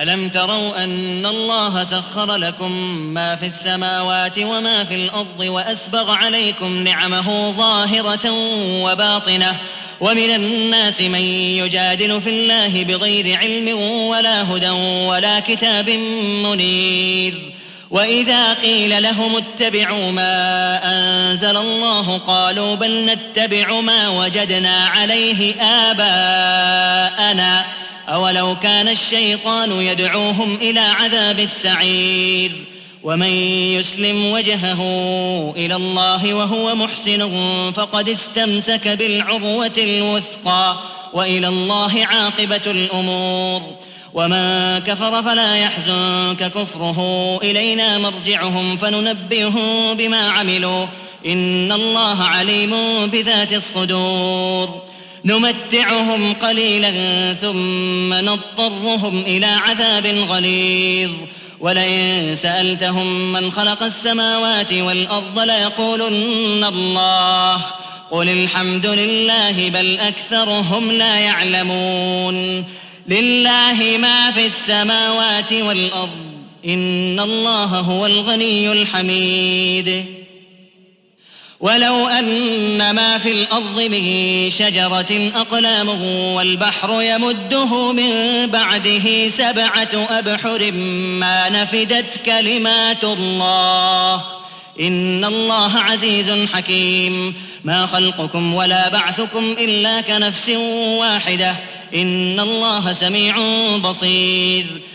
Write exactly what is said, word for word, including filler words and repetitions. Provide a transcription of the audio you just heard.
ألم تروا أن الله سخر لكم ما في السماوات وما في الأرض وأسبغ عليكم نعمه ظاهرة وباطنة ومن الناس من يجادل في الله بغير علم ولا هدى ولا كتاب منير وإذا قيل لهم اتبعوا ما أنزل الله قالوا بل نتبع ما وجدنا عليه آباءنا أولو كان الشيطان يدعوهم إلى عذاب السعير ومن يسلم وجهه إلى الله وهو محسن فقد استمسك بالعروة الوثقى وإلى الله عاقبة الأمور ومن كفر فلا يحزنك كفره إلينا مرجعهم فننبئهم بما عملوا إن الله عليم بذات الصدور نمتعهم قليلا ثم نضطرهم إلى عذاب غليظ ولئن سألتهم من خلق السماوات والأرض ليقولن الله قل الحمد لله بل أكثرهم لا يعلمون لله ما في السماوات والأرض إن الله هو الغني الحميد ولو أن ما في الأرض من شجرة أقلام والبحر يمده من بعده سبعة أبحر ما نفدت كلمات الله إن الله عزيز حكيم ما خلقكم ولا بعثكم إلا كنفس واحدة إن الله سميع بصير